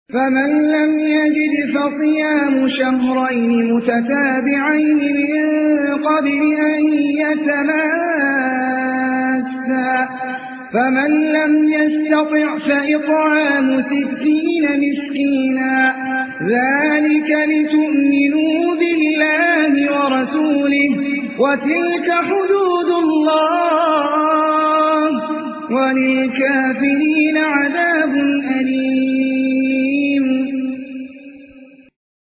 فمن لم يجد فصيام شهرين متتابعين من قبل أن يتماسا فمن لم يستطع فإطعام 60 مسكينا ذلك لتؤمنوا بالله ورسوله وتلك حدود الله وللكافرين عذاب